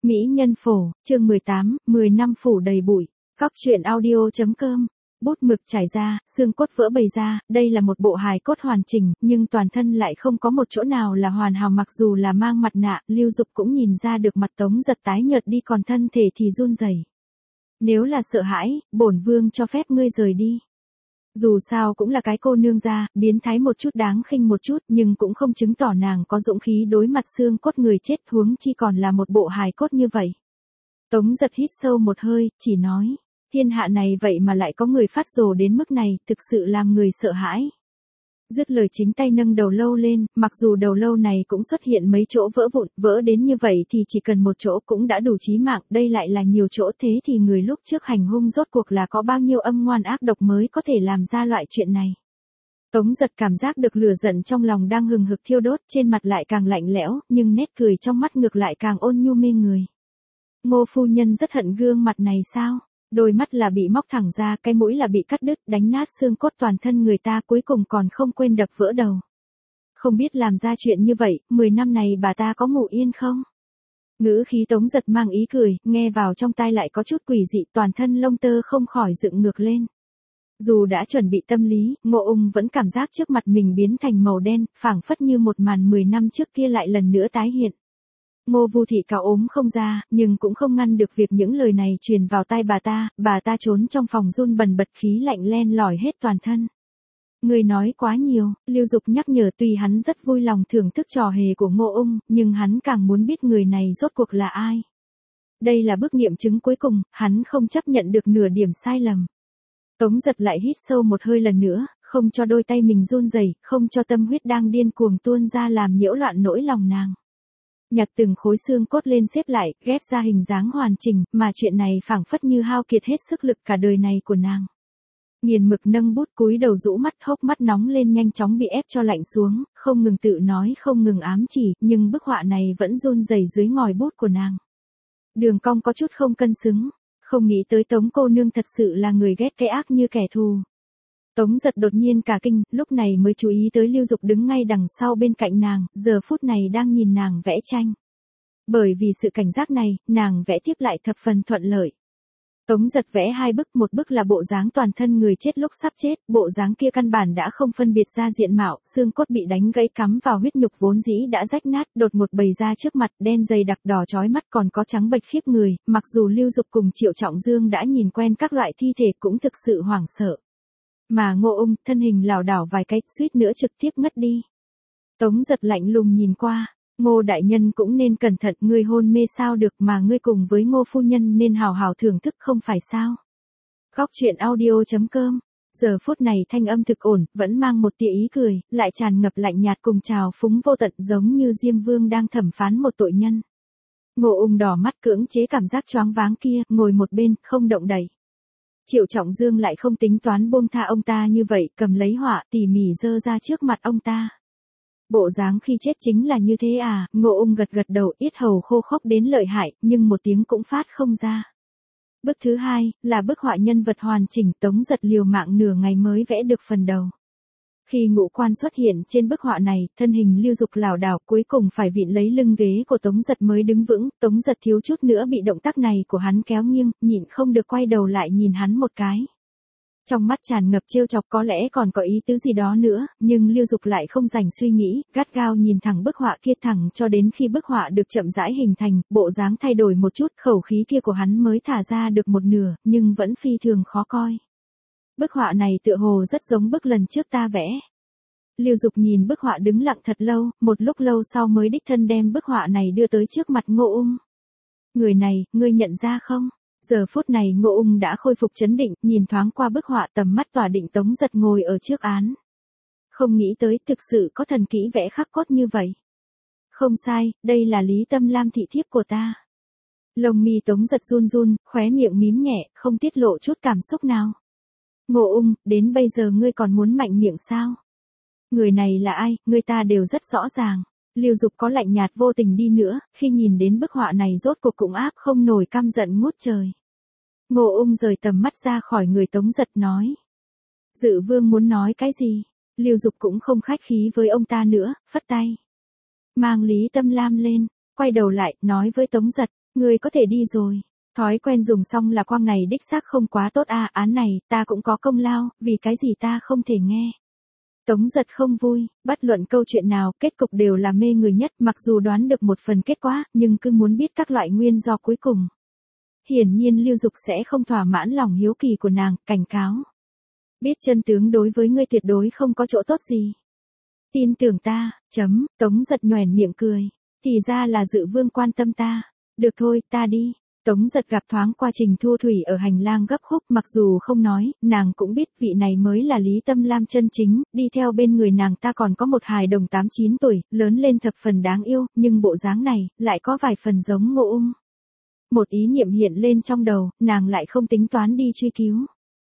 Mỹ nhân phổ, chương 18, 10 năm phủ đầy bụi. Góc truyện audio.com. Bút mực trải ra, xương cốt vỡ bầy ra, đây là một bộ hài cốt hoàn chỉnh, nhưng toàn thân lại không có một chỗ nào là hoàn hảo, mặc dù là mang mặt nạ, Lưu Dục cũng nhìn ra được mặt Tống Giật tái nhợt đi, còn thân thể thì run rẩy. Nếu là sợ hãi, bổn vương cho phép ngươi rời đi. Dù sao cũng là cái cô nương gia, biến thái một chút, đáng khinh một chút, nhưng cũng không chứng tỏ nàng có dũng khí đối mặt xương cốt người chết, huống chi còn là một bộ hài cốt như vậy. Tống Giật hít sâu một hơi, chỉ nói, thiên hạ này vậy mà lại có người phát rồ đến mức này, thực sự làm người sợ hãi. Dứt lời chính tay nâng đầu lâu lên, mặc dù đầu lâu này cũng xuất hiện mấy chỗ vỡ vụn, vỡ đến như vậy thì chỉ cần một chỗ cũng đã đủ chí mạng, đây lại là nhiều chỗ, thế thì người lúc trước hành hung rốt cuộc là có bao nhiêu âm ngoan ác độc mới có thể làm ra loại chuyện này. Tống Giật cảm giác được lửa giận trong lòng đang hừng hực thiêu đốt, trên mặt lại càng lạnh lẽo, nhưng nét cười trong mắt ngược lại càng ôn nhu mê người. Ngô phu nhân rất hận gương mặt này sao? Đôi mắt là bị móc thẳng ra, cái mũi là bị cắt đứt, đánh nát xương cốt toàn thân người ta, cuối cùng còn không quên đập vỡ đầu. Không biết làm ra chuyện như vậy, 10 năm này bà ta có ngủ yên không? Ngữ khí Tống Giật mang ý cười, nghe vào trong tai lại có chút quỷ dị, toàn thân lông tơ không khỏi dựng ngược lên. Dù đã chuẩn bị tâm lý, Ngô Ung vẫn cảm giác trước mặt mình biến thành màu đen, phảng phất như một màn 10 năm trước kia lại lần nữa tái hiện. Ngô Vu Thị cáo ốm không ra, nhưng cũng không ngăn được việc những lời này truyền vào tai bà ta trốn trong phòng run bần bật, khí lạnh len lỏi hết toàn thân. Người nói quá nhiều, Lưu Dục nhắc nhở, tuy hắn rất vui lòng thưởng thức trò hề của Ngô Ung, nhưng hắn càng muốn biết người này rốt cuộc là ai. Đây là bước nghiệm chứng cuối cùng, hắn không chấp nhận được nửa điểm sai lầm. Tống Giật lại hít sâu một hơi lần nữa, không cho đôi tay mình run rẩy, không cho tâm huyết đang điên cuồng tuôn ra làm nhiễu loạn nỗi lòng nàng. Nhặt từng khối xương cốt lên xếp lại, ghép ra hình dáng hoàn chỉnh, mà chuyện này phảng phất như hao kiệt hết sức lực cả đời này của nàng. Nghiền mực nâng bút, cúi đầu rũ mắt, hốc mắt nóng lên nhanh chóng bị ép cho lạnh xuống, không ngừng tự nói, không ngừng ám chỉ, nhưng bức họa này vẫn run rẩy dưới ngòi bút của nàng. Đường cong có chút không cân xứng, không nghĩ tới Tống cô nương thật sự là người ghét cái ác như kẻ thù. Tống Giật đột nhiên cả kinh, lúc này mới chú ý tới Lưu Dục đứng ngay đằng sau bên cạnh nàng, giờ phút này đang nhìn nàng vẽ tranh. Bởi vì sự cảnh giác này, nàng vẽ tiếp lại thập phần thuận lợi. Tống Giật vẽ hai bức, một bức là bộ dáng toàn thân người chết lúc sắp chết, bộ dáng kia căn bản đã không phân biệt ra diện mạo, xương cốt bị đánh gãy cắm vào huyết nhục vốn dĩ đã rách nát, đột ngột bày ra trước mặt, đen dày đặc đỏ chói mắt, còn có trắng bệch khiếp người, mặc dù Lưu Dục cùng Triệu Trọng Dương đã nhìn quen các loại thi thể cũng thực sự hoảng sợ. Mà Ngô Ung, thân hình lảo đảo vài cái, suýt nữa trực tiếp ngất đi. Tống Giật lạnh lùng nhìn qua, Ngô đại nhân cũng nên cẩn thận, ngươi hôn mê sao được, mà ngươi cùng với Ngô phu nhân nên hào hào thưởng thức không phải sao. Góc truyện audio.com. Giờ phút này thanh âm thực ổn, vẫn mang một tia ý cười, lại tràn ngập lạnh nhạt cùng trào phúng vô tận, giống như Diêm Vương đang thẩm phán một tội nhân. Ngô Ung đỏ mắt cưỡng chế cảm giác choáng váng kia, ngồi một bên, không động đậy. Triệu Trọng Dương lại không tính toán buông tha ông ta như vậy, cầm lấy họa tỉ mỉ giơ ra trước mặt ông ta. Bộ dáng khi chết chính là như thế à? Ngô Ung gật gật đầu, yết hầu khô khốc đến lợi hại, nhưng một tiếng cũng phát không ra. Bức thứ hai, là bức họa nhân vật hoàn chỉnh, Tống Giật liều mạng nửa ngày mới vẽ được phần đầu. Khi ngũ quan xuất hiện trên bức họa này, thân hình Lưu Dục lảo đảo, cuối cùng phải vịn lấy lưng ghế của Tống Giật mới đứng vững, Tống Giật thiếu chút nữa bị động tác này của hắn kéo nghiêng, nhịn không được quay đầu lại nhìn hắn một cái. Trong mắt tràn ngập trêu chọc, có lẽ còn có ý tứ gì đó nữa, nhưng Lưu Dục lại không dành suy nghĩ, gắt gao nhìn thẳng bức họa kia, thẳng cho đến khi bức họa được chậm rãi hình thành, bộ dáng thay đổi một chút, khẩu khí kia của hắn mới thả ra được một nửa, nhưng vẫn phi thường khó coi. Bức họa này tựa hồ rất giống bức lần trước ta vẽ. Lưu Dục nhìn bức họa đứng lặng thật lâu, một lúc lâu sau mới đích thân đem bức họa này đưa tới trước mặt Ngô Ung. Người này, ngươi nhận ra không? Giờ phút này Ngô Ung đã khôi phục trấn định, nhìn thoáng qua bức họa, tầm mắt tỏa định. Tống Giật ngồi ở trước án. Không nghĩ tới thực sự có thần kỹ vẽ khắc cốt như vậy. Không sai, đây là Lý Tâm Lam thị thiếp của ta. Lông mi Tống Giật run run, khóe miệng mím nhẹ, không tiết lộ chút cảm xúc nào. Ngô Ung, đến bây giờ ngươi còn muốn mạnh miệng sao? Người này là ai, người ta đều rất rõ ràng. Lưu Dục có lạnh nhạt vô tình đi nữa, khi nhìn đến bức họa này rốt cuộc cũng áp không nổi căm giận ngút trời. Ngô Ung rời tầm mắt ra khỏi người Tống Giật nói. Dự vương muốn nói cái gì? Lưu Dục cũng không khách khí với ông ta nữa, phất tay. Mang Lý Tâm Lam lên, quay đầu lại, nói với Tống Giật, Ngươi có thể đi rồi. Thói quen dùng xong là quang này đích xác không quá tốt à, án này, ta cũng có công lao, vì cái gì ta không thể nghe. Tống Giật không vui, bất luận câu chuyện nào, kết cục đều là mê người nhất, mặc dù đoán được một phần kết quả, nhưng cứ muốn biết các loại nguyên do cuối cùng. Hiển nhiên Lưu Dục sẽ không thỏa mãn lòng hiếu kỳ của nàng, cảnh cáo. Biết chân tướng đối với ngươi tuyệt đối không có chỗ tốt gì. Tin tưởng ta, Tống Giật nhoẻn miệng cười. Thì ra là Dự Vương quan tâm ta. Được thôi, ta đi. Tống Giật gặp thoáng qua Trình Thu Thủy ở hành lang gấp khúc, mặc dù không nói, nàng cũng biết vị này mới là Lý Tâm Lam chân chính, đi theo bên người nàng ta còn có một hài đồng 8-9 tuổi, lớn lên thập phần đáng yêu, nhưng bộ dáng này, lại có vài phần giống Ngô Ung. Một ý niệm hiện lên trong đầu, nàng lại không tính toán đi truy cứu.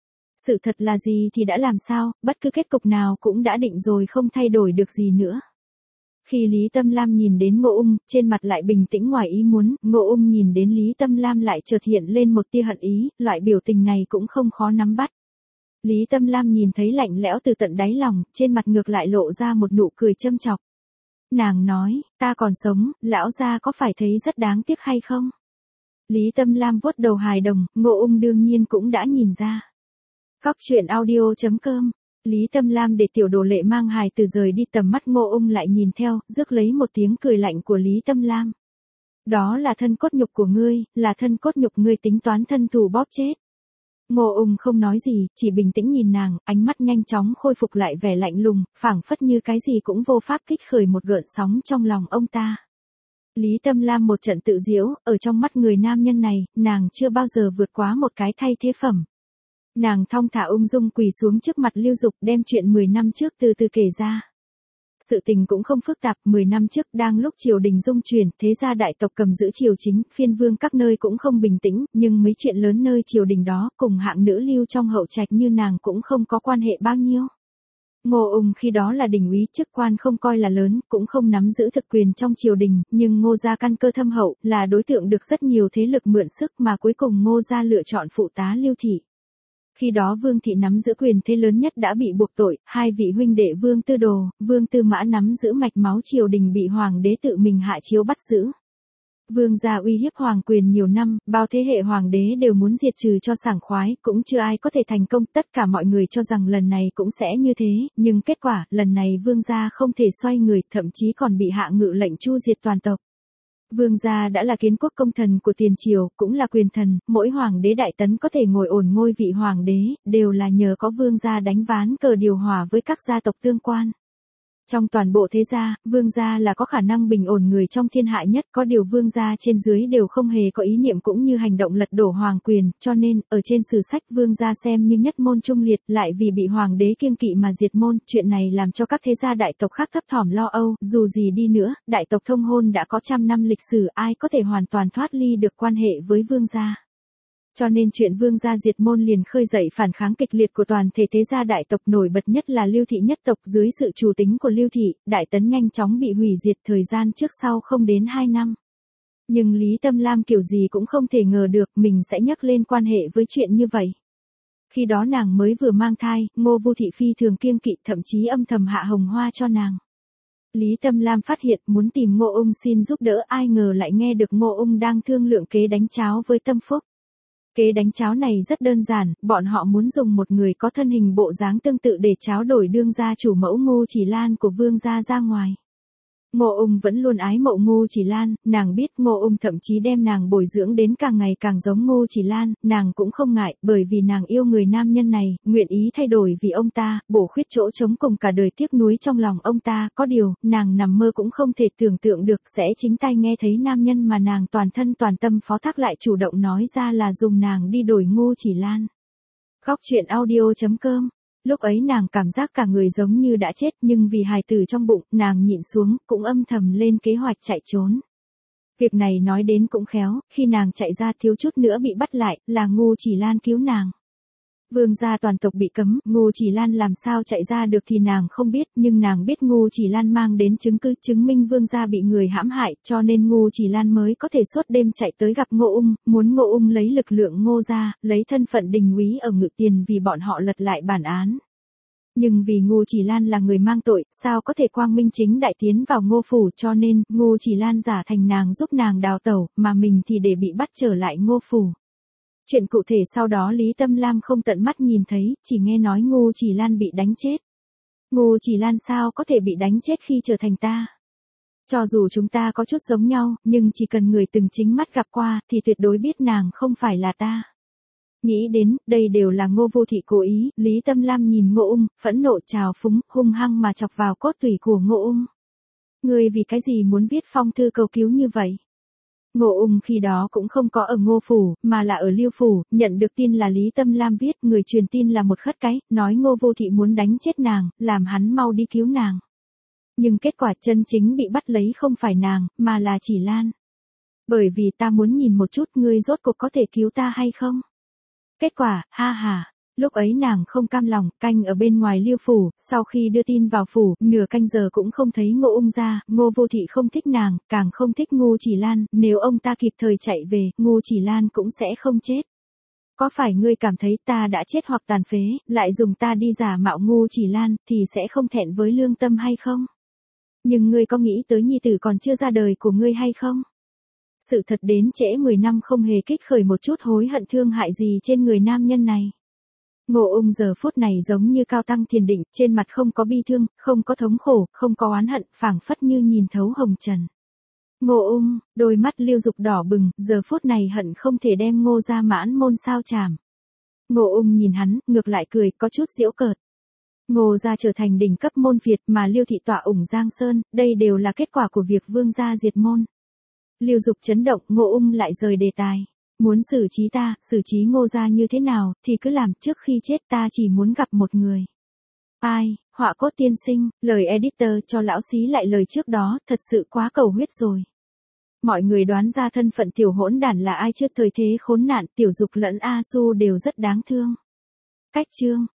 Sự thật là gì thì đã làm sao, bất cứ kết cục nào cũng đã định rồi không thay đổi được gì nữa. Khi Lý Tâm Lam nhìn đến Ngô Ung, trên mặt lại bình tĩnh ngoài ý muốn, Ngô Ung nhìn đến Lý Tâm Lam lại chợt hiện lên một tia hận ý, loại biểu tình này cũng không khó nắm bắt. Lý Tâm Lam nhìn thấy lạnh lẽo từ tận đáy lòng, trên mặt ngược lại lộ ra một nụ cười châm chọc. Nàng nói, ta còn sống, lão gia có phải thấy rất đáng tiếc hay không? Lý Tâm Lam vuốt đầu hài đồng, Ngô Ung đương nhiên cũng đã nhìn ra. Góc truyện audio.com. Lý Tâm Lam để tiểu đồ lệ mang hài từ rời đi, tầm mắt Ngô Ung lại nhìn theo, rước lấy một tiếng cười lạnh của Lý Tâm Lam. Đó là thân cốt nhục của ngươi, là thân cốt nhục ngươi tính toán thân thủ bóp chết. Ngô Ung không nói gì, chỉ bình tĩnh nhìn nàng, ánh mắt nhanh chóng khôi phục lại vẻ lạnh lùng, phảng phất như cái gì cũng vô pháp kích khởi một gợn sóng trong lòng ông ta. Lý Tâm Lam một trận tự giễu, ở trong mắt người nam nhân này, nàng chưa bao giờ vượt quá một cái thay thế phẩm. Nàng thong thả ung dung quỳ xuống trước mặt Lưu Dục, đem chuyện 10 năm trước từ từ kể ra. Sự tình cũng không phức tạp, 10 năm trước đang lúc triều đình dung chuyển, thế gia đại tộc cầm giữ triều chính, phiên vương các nơi cũng không bình tĩnh, nhưng mấy chuyện lớn nơi triều đình đó, cùng hạng nữ Lưu trong hậu trạch như nàng cũng không có quan hệ bao nhiêu. Ngô Ung khi đó là đình úy, chức quan không coi là lớn, cũng không nắm giữ thực quyền trong triều đình, nhưng Ngô gia căn cơ thâm hậu, là đối tượng được rất nhiều thế lực mượn sức mà cuối cùng Ngô gia lựa chọn phụ tá Lưu thị. Khi đó Vương thị nắm giữ quyền thế lớn nhất đã bị buộc tội, hai vị huynh đệ Vương Tư Đồ, Vương Tư Mã nắm giữ mạch máu triều đình bị hoàng đế tự mình hạ chiếu bắt giữ. Vương gia uy hiếp hoàng quyền nhiều năm, bao thế hệ hoàng đế đều muốn diệt trừ cho sảng khoái, cũng chưa ai có thể thành công, tất cả mọi người cho rằng lần này cũng sẽ như thế, nhưng kết quả, lần này vương gia không thể xoay người, thậm chí còn bị hạ ngự lệnh chu diệt toàn tộc. Vương gia đã là kiến quốc công thần của tiền triều, cũng là quyền thần, mỗi hoàng đế đại tấn có thể ngồi ổn ngôi vị hoàng đế, đều là nhờ có vương gia đánh ván cờ điều hòa với các gia tộc tương quan. Trong toàn bộ thế gia, vương gia là có khả năng bình ổn người trong thiên hạ nhất, có điều vương gia trên dưới đều không hề có ý niệm cũng như hành động lật đổ hoàng quyền, cho nên, ở trên sử sách vương gia xem như nhất môn trung liệt, lại vì bị hoàng đế kiêng kỵ mà diệt môn, chuyện này làm cho các thế gia đại tộc khác thấp thỏm lo âu, dù gì đi nữa, đại tộc thông hôn đã có trăm năm lịch sử, ai có thể hoàn toàn thoát ly được quan hệ với vương gia. Cho nên chuyện vương gia diệt môn liền khơi dậy phản kháng kịch liệt của toàn thể thế gia đại tộc, nổi bật nhất là Lưu thị nhất tộc, dưới sự chủ tính của Lưu thị, đại tấn nhanh chóng bị hủy diệt, thời gian trước sau không đến 2 năm. Nhưng Lý Tâm Lam kiểu gì cũng không thể ngờ được mình sẽ nhắc lên quan hệ với chuyện như vậy. Khi đó nàng mới vừa mang thai, Ngô Vu thị phi thường kiêng kỵ, thậm chí âm thầm hạ hồng hoa cho nàng. Lý Tâm Lam phát hiện muốn tìm Ngô Ung xin giúp đỡ, ai ngờ lại nghe được Ngô Ung đang thương lượng kế đánh cháo với Tâm Phúc. Kế đánh cháo này rất đơn giản, bọn họ muốn dùng một người có thân hình bộ dáng tương tự để tráo đổi đương gia chủ mẫu Ngô Chỉ Lan của vương gia ra ngoài. Ngô Ung vẫn luôn ái mộ Ngô Chỉ Lan, nàng biết Ngô Ung thậm chí đem nàng bồi dưỡng đến càng ngày càng giống Ngô Chỉ Lan, nàng cũng không ngại, bởi vì nàng yêu người nam nhân này, nguyện ý thay đổi vì ông ta, bổ khuyết chỗ trống cùng cả đời tiếc nuối trong lòng ông ta, có điều, nàng nằm mơ cũng không thể tưởng tượng được sẽ chính tay nghe thấy nam nhân mà nàng toàn thân toàn tâm phó thác lại chủ động nói ra là dùng nàng đi đổi Ngô Chỉ Lan. Góc truyện audio.com. Lúc ấy nàng cảm giác cả người giống như đã chết, nhưng vì hài tử trong bụng, nàng nhịn xuống, cũng âm thầm lên kế hoạch chạy trốn. Việc này nói đến cũng khéo, khi nàng chạy ra thiếu chút nữa bị bắt lại, là Ngô Chỉ Lan cứu nàng. Vương gia toàn tộc bị cấm, Ngô Chỉ Lan làm sao chạy ra được thì nàng không biết, nhưng nàng biết Ngô Chỉ Lan mang đến chứng cứ chứng minh vương gia bị người hãm hại, cho nên Ngô Chỉ Lan mới có thể suốt đêm chạy tới gặp Ngô Ung, muốn Ngô Ung lấy lực lượng Ngô gia, lấy thân phận đình úy ở Ngự Tiền vì bọn họ lật lại bản án. Nhưng vì Ngô Chỉ Lan là người mang tội, sao có thể quang minh chính đại tiến vào Ngô phủ, cho nên Ngô Chỉ Lan giả thành nàng giúp nàng đào tẩu, mà mình thì để bị bắt trở lại Ngô phủ. Chuyện cụ thể sau đó Lý Tâm Lam không tận mắt nhìn thấy, chỉ nghe nói Ngô Chỉ Lan bị đánh chết. Ngô Chỉ Lan sao có thể bị đánh chết khi trở thành ta? Cho dù chúng ta có chút giống nhau, nhưng chỉ cần người từng chính mắt gặp qua, thì tuyệt đối biết nàng không phải là ta. Nghĩ đến, đây đều là Ngô Vô Thị cố ý, Lý Tâm Lam nhìn Ngô Ung, phẫn nộ trào phúng, hung hăng mà chọc vào cốt tủy của Ngô Ung. Ngươi vì cái gì muốn viết phong thư cầu cứu như vậy? Ngô Ung khi đó cũng không có ở Ngô phủ, mà là ở Liêu phủ, nhận được tin là Lý Tâm Lam viết, người truyền tin là một khất cái, nói Ngô Vô Thị muốn đánh chết nàng, làm hắn mau đi cứu nàng. Nhưng kết quả chân chính bị bắt lấy không phải nàng, mà là Chỉ Lan. Bởi vì ta muốn nhìn một chút ngươi rốt cuộc có thể cứu ta hay không? Kết quả, ha ha. Lúc ấy nàng không cam lòng, canh ở bên ngoài Liêu phủ, sau khi đưa tin vào phủ, nửa canh giờ cũng không thấy Ngô Ung ra, Ngô Vô Thị không thích nàng, càng không thích Ngô Chỉ Lan, nếu ông ta kịp thời chạy về, Ngô Chỉ Lan cũng sẽ không chết. Có phải ngươi cảm thấy ta đã chết hoặc tàn phế, lại dùng ta đi giả mạo Ngô Chỉ Lan, thì sẽ không thẹn với lương tâm hay không? Nhưng ngươi có nghĩ tới nhi tử còn chưa ra đời của ngươi hay không? Sự thật đến trễ 10 năm không hề kích khởi một chút hối hận thương hại gì trên người nam nhân này. Ngô Ung giờ phút này giống như cao tăng thiền định, trên mặt không có bi thương, không có thống khổ, không có oán hận, phảng phất như nhìn thấu hồng trần. Ngô Ung, đôi mắt Lưu Dục đỏ bừng, giờ phút này hận không thể đem Ngô ra mãn môn sao chảm. Ngô Ung nhìn hắn, ngược lại cười, có chút giễu cợt. Ngô gia trở thành đỉnh cấp môn Việt mà Liêu thị tọa ủng Giang Sơn, đây đều là kết quả của việc Vương gia diệt môn. Lưu Dục chấn động, Ngô Ung lại rời đề tài. Muốn xử trí ta, xử trí Ngô gia như thế nào, thì cứ làm, trước khi chết ta chỉ muốn gặp một người. Ai, Họa Cốt tiên sinh, lời editor cho lão xí lại lời trước đó, thật sự quá cầu huyết rồi. Mọi người đoán ra thân phận tiểu hỗn đản là ai trước thời thế khốn nạn, Tiểu Dục lẫn A Su đều rất đáng thương. Cách chương